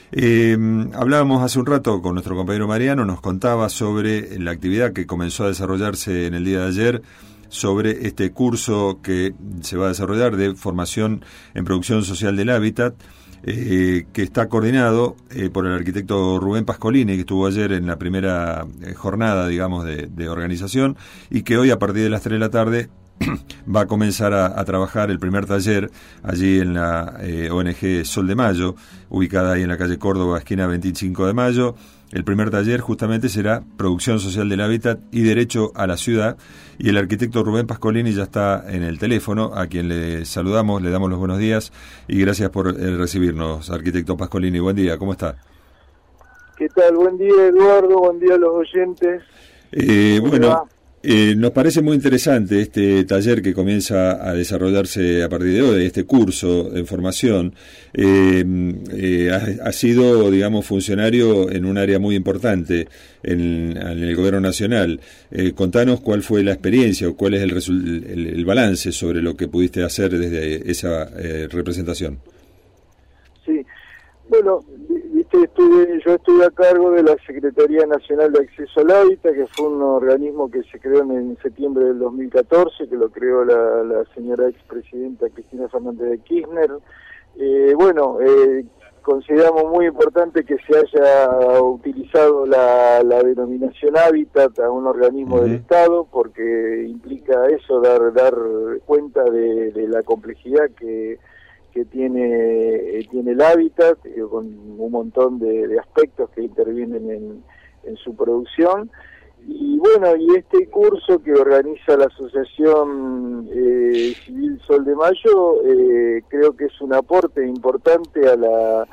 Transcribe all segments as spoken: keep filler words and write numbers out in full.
Eh, hablábamos hace un rato con nuestro compañero Mariano, nos contaba sobre la actividad que comenzó a desarrollarse en el día de ayer, sobre este curso que se va a desarrollar de formación en producción social del hábitat, eh, que está coordinado eh, por el arquitecto Rubén Pascolini, que estuvo ayer en la primera eh, jornada, digamos, de, de organización, y que hoy a partir de las tres de la tarde va a comenzar a, a trabajar el primer taller allí en la eh, O N G Sol de Mayo, ubicada ahí en la calle Córdoba, esquina veinticinco de mayo. El primer taller justamente será Producción Social del Hábitat y Derecho a la Ciudad, y el arquitecto Rubén Pascolini ya está en el teléfono, a quien le saludamos, le damos los buenos días y gracias por eh, recibirnos, arquitecto Pascolini. Buen día, ¿cómo está? ¿Qué tal? Buen día, Eduardo, buen día a los oyentes. Eh, bueno... Eh, nos parece muy interesante este taller que comienza a desarrollarse a partir de hoy, este curso en formación. Eh, eh, ha, ha sido, digamos, funcionario en un área muy importante en, en el Gobierno Nacional. Eh, contanos cuál fue la experiencia o cuál es el, resul- el, el balance sobre lo que pudiste hacer desde esa eh, representación. Sí, bueno, viste, estuve, yo estuve a cargo de la Secretaría Nacional de Acceso al Hábitat, que fue un organismo que se creó en septiembre del dos mil catorce, que lo creó la, la señora expresidenta Cristina Fernández de Kirchner. Eh, bueno, eh, consideramos muy importante que se haya utilizado la, la denominación hábitat a un organismo uh-huh. del Estado, porque implica eso, dar, dar cuenta de, de la complejidad que que tiene eh, tiene el hábitat, eh, con un montón de, de aspectos que intervienen en, en su producción. Y bueno, y este curso que organiza la Asociación eh, Civil Sol de Mayo, eh, creo que es un aporte importante a la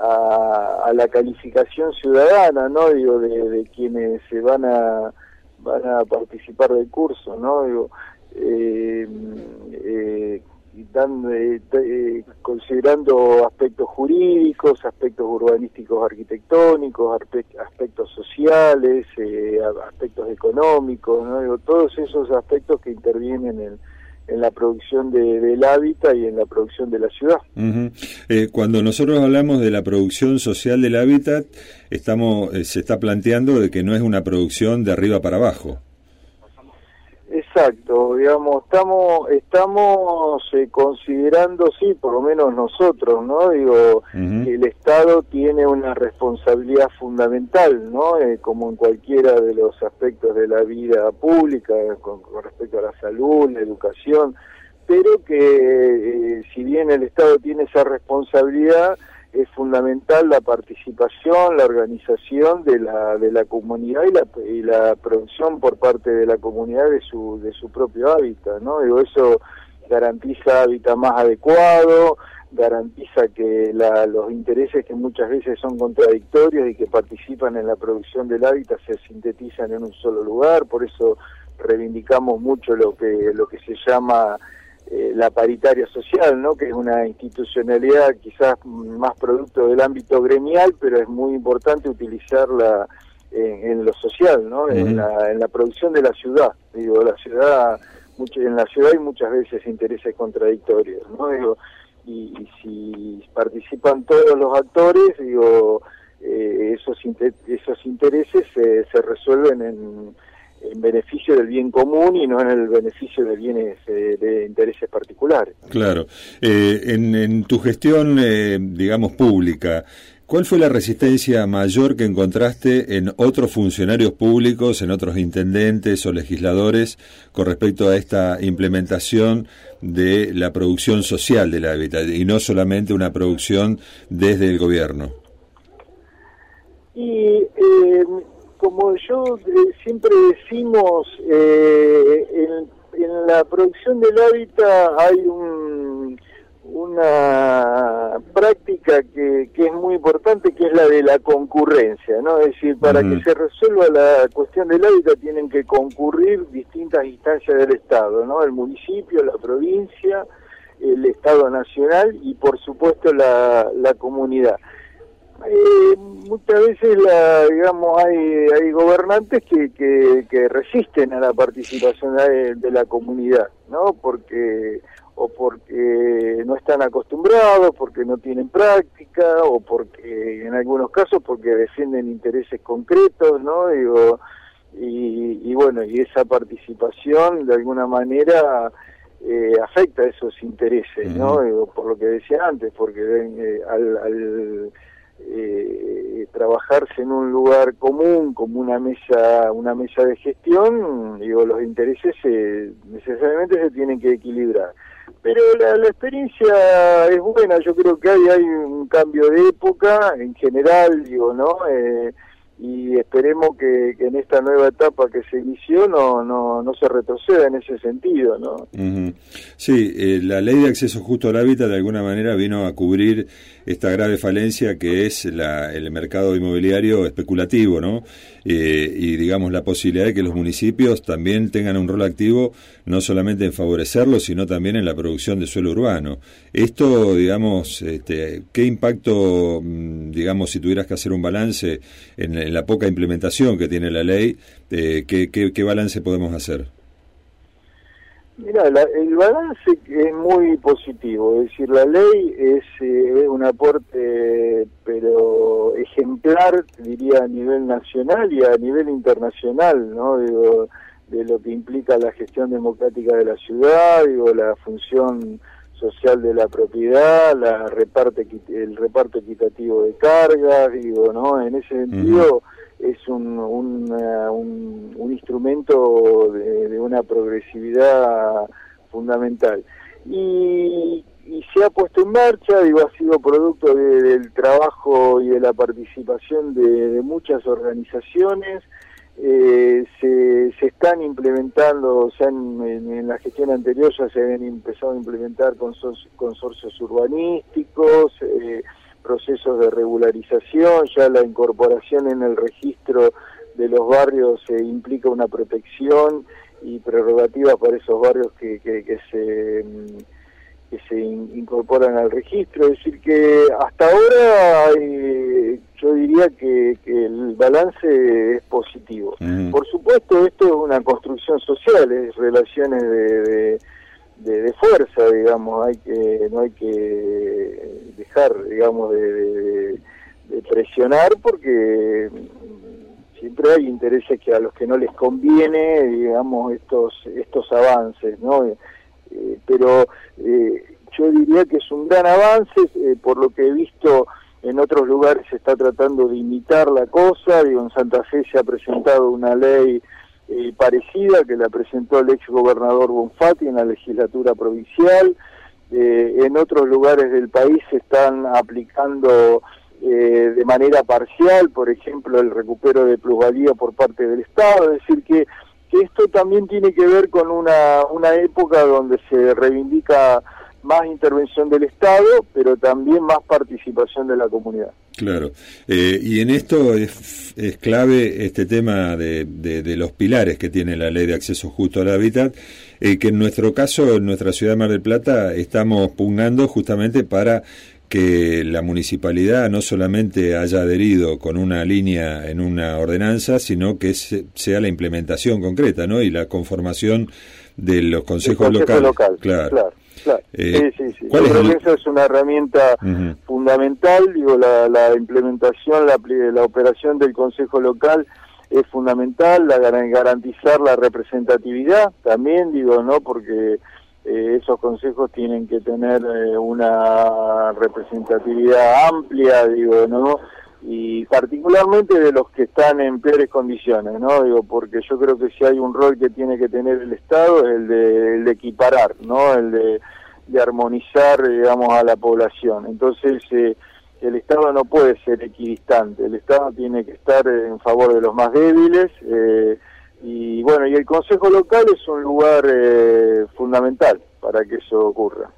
a, a la calificación ciudadana, ¿no? Digo, de, de quienes se van a van a participar del curso, ¿no? Digo, eh, eh, y dan, eh, eh, considerando aspectos jurídicos, aspectos urbanísticos arquitectónicos, aspectos sociales, eh, aspectos económicos, ¿no? Digo, todos esos aspectos que intervienen en, en la producción de, del hábitat y en la producción de la ciudad. Uh-huh. Eh, cuando nosotros hablamos de la producción social del hábitat, estamos eh, se está planteando de que no es una producción de arriba para abajo. Exacto, digamos, estamos estamos eh, considerando, sí, por lo menos nosotros, ¿no? Digo, uh-huh. que el Estado tiene una responsabilidad fundamental, ¿no? Eh, como en cualquiera de los aspectos de la vida pública, con, con respecto a la salud, la educación, pero que eh, si bien el Estado tiene esa responsabilidad, es fundamental la participación, la organización de la de la comunidad y la y la producción por parte de la comunidad de su de su propio hábitat, ¿no? Digo, eso garantiza hábitat más adecuado, garantiza que la, los intereses que muchas veces son contradictorios y que participan en la producción del hábitat se sintetizan en un solo lugar. Por eso reivindicamos mucho lo que lo que se llama Eh, la paritaria social, ¿no? Que es una institucionalidad quizás más producto del ámbito gremial, pero es muy importante utilizarla en, en lo social, ¿no? Uh-huh. En la, en la producción de la ciudad. Digo, la ciudad, mucho, en la ciudad hay muchas veces intereses contradictorios, ¿no? Digo, y, y si participan todos los actores, digo, eh, esos inter, esos intereses se, se resuelven en en beneficio del bien común y no en el beneficio de bienes eh, de intereses particulares. Claro. Eh, en, en tu gestión, eh, digamos, pública, ¿cuál fue la resistencia mayor que encontraste en otros funcionarios públicos, en otros intendentes o legisladores, con respecto a esta implementación de la producción social del hábitat y no solamente una producción desde el gobierno? Y eh, como yo eh, siempre decimos, eh, en, en la producción del hábitat hay un, una práctica que, que es muy importante, que es la de la concurrencia, ¿no? Es decir, para uh-huh. que se resuelva la cuestión del hábitat tienen que concurrir distintas instancias del Estado, ¿no? El municipio, la provincia, el Estado nacional y por supuesto la, la comunidad. Eh, muchas veces la, digamos hay hay gobernantes que, que, que resisten a la participación de, de la comunidad, ¿no? Porque o porque no están acostumbrados, porque no tienen práctica, o porque en algunos casos porque defienden intereses concretos, ¿no? Digo, y, y bueno, y esa participación de alguna manera eh, afecta a esos intereses, ¿no? Uh-huh. Digo, por lo que decía antes, porque eh, al, al eh, trabajarse en un lugar común como una mesa una mesa de gestión, digo, los intereses se, necesariamente se tienen que equilibrar. Pero la, la experiencia es buena, yo creo que hay, hay un cambio de época en general, digo, ¿no? Eh, y esperemos que, que en esta nueva etapa que se inició no no no se retroceda en ese sentido, ¿no? Uh-huh. Sí, eh, la ley de acceso justo al hábitat de alguna manera vino a cubrir esta grave falencia que es la, el mercado inmobiliario especulativo, ¿no? Eh, y digamos la posibilidad de que los municipios también tengan un rol activo, no solamente en favorecerlo, sino también en la producción de suelo urbano. Esto, digamos, este, ¿qué impacto, digamos, si tuvieras que hacer un balance en, en la poca implementación que tiene la ley, eh, ¿qué, qué, qué balance podemos hacer? Mira, la, el balance es muy positivo, es decir, la ley es eh, un aporte, pero ejemplar, diría, a nivel nacional y a nivel internacional, ¿no? Digo, de lo que implica la gestión democrática de la ciudad, digo, la función social de la propiedad, la reparte, el reparto equitativo de cargas, digo, ¿no? En ese sentido... Uh-huh. Es un, un, uh, un, un instrumento de, de una progresividad fundamental. Y, y se ha puesto en marcha, digo, ha sido producto de, del trabajo y de la participación de, de muchas organizaciones. Eh, se, se están implementando, o sea, en, en, en la gestión anterior ya se habían empezado a implementar consorcios, consorcios urbanísticos, eh, procesos de regularización, ya la incorporación en el registro de los barrios eh, implica una protección y prerrogativa para esos barrios que, que, que se que se in, incorporan al registro, es decir que hasta ahora eh, yo diría que, que el balance es positivo. Uh-huh. Por supuesto, esto es una construcción social, es relaciones de, de De, de fuerza, digamos, hay que no hay que dejar, digamos, de, de, de presionar porque siempre hay intereses que a los que no les conviene, digamos, estos estos avances, ¿no? Eh, pero eh, yo diría que es un gran avance, eh, por lo que he visto en otros lugares se está tratando de imitar la cosa, digo, en Santa Fe se ha presentado una ley Eh, parecida que la presentó el ex gobernador Bonfatti en la legislatura provincial. Eh, en otros lugares del país se están aplicando eh, de manera parcial, por ejemplo, el recupero de plusvalía por parte del Estado, es decir que, que esto también tiene que ver con una, una época donde se reivindica más intervención del Estado, pero también más participación de la comunidad. Claro, eh, y en esto es, es clave este tema de, de, de los pilares que tiene la Ley de Acceso Justo al Hábitat, eh, que en nuestro caso, en nuestra ciudad de Mar del Plata, estamos pugnando justamente para que la municipalidad no solamente haya adherido con una línea en una ordenanza, sino que se, sea la implementación concreta, ¿no? Y la conformación de los consejos consejo locales. Local, claro. claro. Claro. Eh, sí, sí, sí. ¿cuál Yo es creo el... que esa es una herramienta uh-huh. fundamental, digo, la, la implementación, la, la operación del Consejo Local es fundamental, la garantizar la representatividad también, digo, ¿no? Porque eh, esos consejos tienen que tener eh, una representatividad amplia, digo, ¿no? Y particularmente de los que están en peores condiciones, ¿no? Digo, porque yo creo que si hay un rol que tiene que tener el Estado es el de, el de equiparar, ¿no? El de, de armonizar, digamos, a la población. Entonces, eh, el Estado no puede ser equidistante, el Estado tiene que estar en favor de los más débiles, eh, y bueno, y el Consejo Local es un lugar eh, fundamental para que eso ocurra.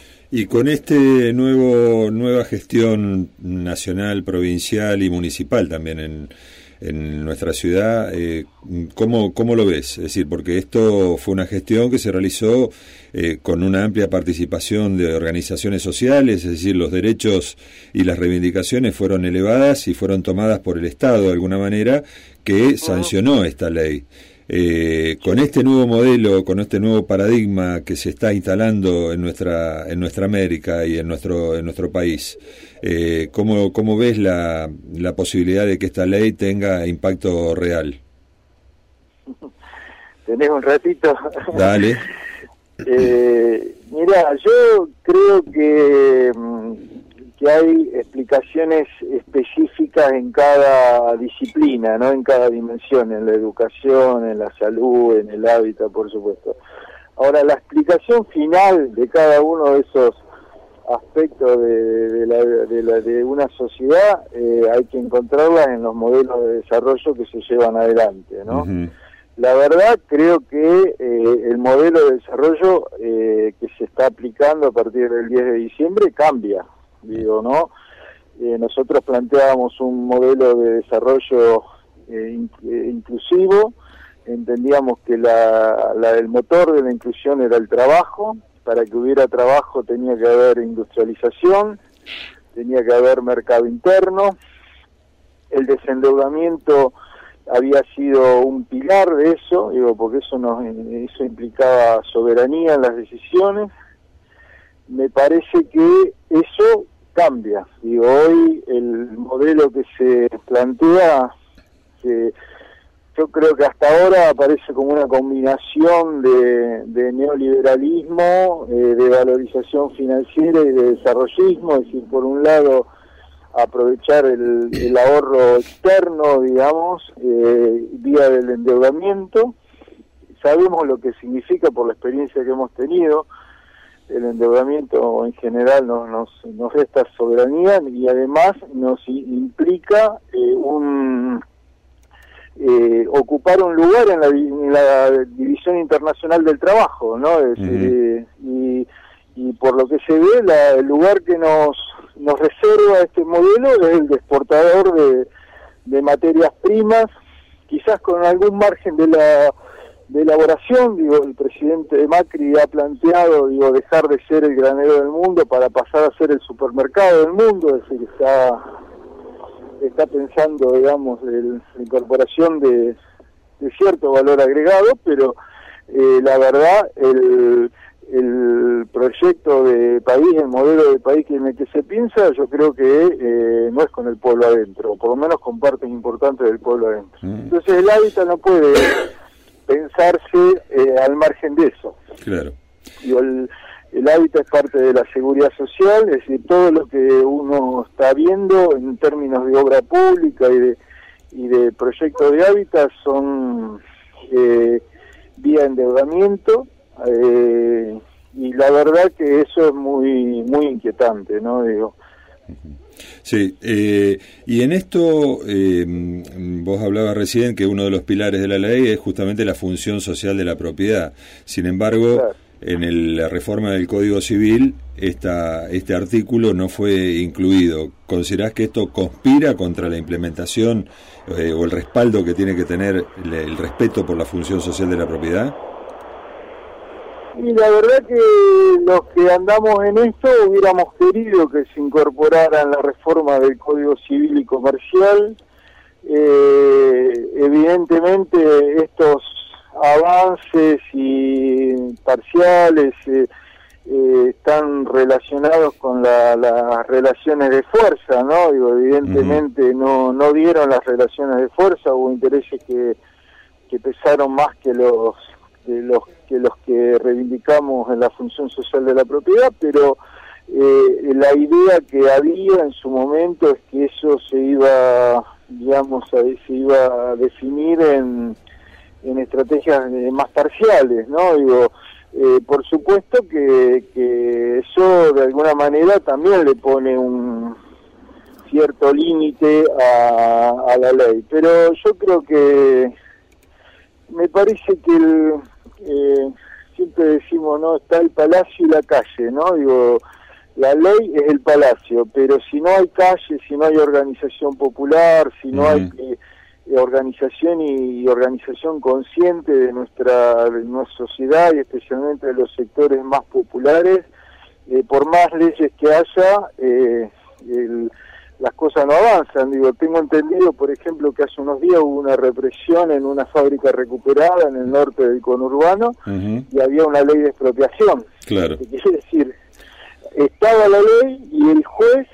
Y con este nuevo nueva gestión nacional, provincial y municipal también en, en nuestra ciudad, eh, ¿cómo, ¿cómo lo ves? Es decir, porque esto fue una gestión que se realizó eh, con una amplia participación de organizaciones sociales, es decir, los derechos y las reivindicaciones fueron elevadas y fueron tomadas por el Estado de alguna manera, que sancionó esta ley. Eh, con este nuevo modelo, con este nuevo paradigma que se está instalando en nuestra en nuestra América y en nuestro en nuestro país, eh, ¿cómo, cómo ves la, la posibilidad de que esta ley tenga impacto real? ¿Tenés un ratito? Dale. eh, mira, yo creo que, que hay explicaciones específicas en cada disciplina, ¿no? En cada dimensión, en la educación, en la salud, en el hábitat, por supuesto. Ahora, la explicación final de cada uno de esos aspectos de, de, la, de, la, de una sociedad eh, hay que encontrarlas en los modelos de desarrollo que se llevan adelante, ¿no? Uh-huh. La verdad, creo que eh, el modelo de desarrollo eh, que se está aplicando a partir del diez de diciembre cambia, digo, ¿no? Eh, nosotros planteábamos un modelo de desarrollo eh, in, eh, inclusivo, entendíamos que la, la, el motor de la inclusión era el trabajo. Para que hubiera trabajo tenía que haber industrialización, tenía que haber mercado interno, el desendeudamiento había sido un pilar de eso, digo, porque eso nos eso implicaba soberanía en las decisiones. Me parece que eso cambia, digo, hoy el modelo que se plantea, que yo creo que hasta ahora aparece como una combinación de, de neoliberalismo, eh, de valorización financiera y de desarrollismo, es decir, por un lado aprovechar el, el ahorro externo, digamos, eh, vía del endeudamiento. Sabemos lo que significa por la experiencia que hemos tenido. El endeudamiento en general nos, nos, nos resta soberanía y además nos implica eh, un... Eh, ocupar un lugar en la, en la división internacional del trabajo, ¿no? Es, uh-huh. eh, y, y por lo que se ve, la, el lugar que nos nos reserva este modelo es el de exportador de, de materias primas, quizás con algún margen de la de elaboración. Digo, el presidente Macri ha planteado, digo, dejar de ser el granero del mundo para pasar a ser el supermercado del mundo, es decir, está está pensando, digamos, el, la incorporación de, de cierto valor agregado, pero eh, la verdad, el, el proyecto de país, el modelo de país en el que se piensa, yo creo que eh, no es con el pueblo adentro, o por lo menos con partes importantes del pueblo adentro. Mm. Entonces el hábitat no puede pensarse eh, al margen de eso. Claro. Y el, El hábitat es parte de la seguridad social, es decir, todo lo que uno está viendo en términos de obra pública y de, y de proyectos de hábitat son eh, vía endeudamiento, eh, y la verdad que eso es muy muy inquietante, ¿no? Digo. Sí, eh, y en esto eh, vos hablabas recién que uno de los pilares de la ley es justamente la función social de la propiedad. Sin embargo, claro, en el, la reforma del Código Civil esta, este artículo no fue incluido. ¿Considerás que esto conspira contra la implementación eh, o el respaldo que tiene que tener el, el respeto por la función social de la propiedad? Y la verdad que los que andamos en esto hubiéramos querido que se incorporara en la reforma del Código Civil y Comercial. Eh, evidentemente estos avances y parciales eh, eh, están relacionados con la, las relaciones de fuerza, ¿no? Digo, evidentemente uh-huh. no no dieron las relaciones de fuerza, hubo intereses que, que pesaron más que los que los que los que reivindicamos en la función social de la propiedad, pero eh, la idea que había en su momento es que eso se iba, digamos, a, se iba a definir en en estrategias eh, más parciales, ¿no? Digo, eh, por supuesto que, que eso de alguna manera también le pone un cierto límite a, a la ley, pero yo creo que me parece que el, eh, siempre decimos, ¿no? Está el palacio y la calle, ¿no? Digo, la ley es el palacio, pero si no hay calle, si no hay organización popular, si no uh-huh. hay eh, organización y, y organización consciente de nuestra, de nuestra sociedad y especialmente de los sectores más populares, eh, por más leyes que haya, eh, el, las cosas no avanzan. Digo, tengo entendido, por ejemplo, que hace unos días hubo una represión en una fábrica recuperada en el norte del conurbano, uh-huh. y había una ley de expropiación. Claro. ¿Qué quiere decir? Estaba la ley y el juez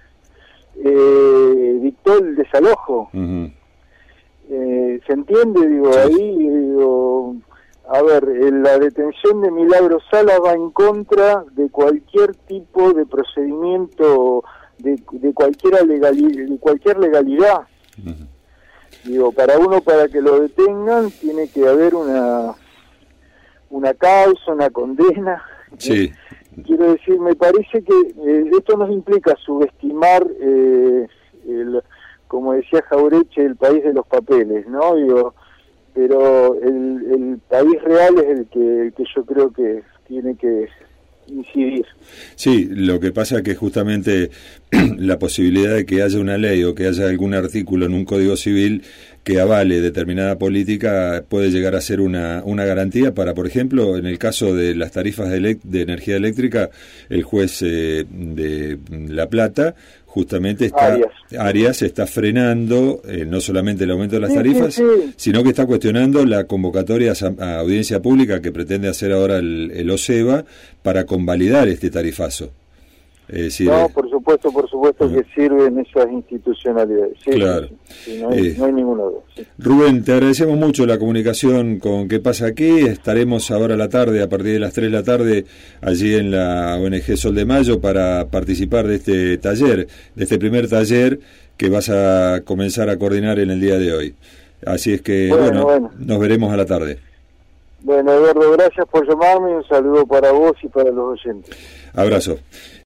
eh, dictó el desalojo. Uh-huh. eh, ¿Se entiende? Digo, sí. ahí, digo, a ver, la detención de Milagro Sala va en contra de cualquier tipo de procedimiento, de, de cualquier legalidad, de cualquier legalidad. Uh-huh. Digo, para uno, para que lo detengan, tiene que haber una una causa, una condena. Sí. Quiero decir, me parece que eh, esto nos implica subestimar, eh, el, como decía Jaureche, el país de los papeles, ¿no? Digo, pero el, el país real es el que, el que yo creo que tiene que incidir. Sí, lo que pasa es que justamente la posibilidad de que haya una ley o que haya algún artículo en un código civil que avale determinada política puede llegar a ser una, una garantía para, por ejemplo, en el caso de las tarifas de, elect- de energía eléctrica, el juez eh, de La Plata justamente está, Arias, Arias está frenando eh, no solamente el aumento de las sí, tarifas, sí, sí. sino que está cuestionando la convocatoria a, a audiencia pública que pretende hacer ahora el, el OSEBA para convalidar este tarifazo. Es decir, no, por supuesto, por supuesto uh, que sirven esas institucionalidades. Sí, claro. Sí, sí, no, hay, eh, no hay ninguna duda. Sí. Rubén, te agradecemos mucho la comunicación con ¿Qué pasa aquí? Estaremos ahora a la tarde, a partir de las tres de la tarde, allí en la O N G Sol de Mayo para participar de este taller, de este primer taller que vas a comenzar a coordinar en el día de hoy. Así es que, bueno, bueno, bueno. nos veremos a la tarde. Bueno, Eduardo, gracias por llamarme y un saludo para vos y para los oyentes. Abrazo.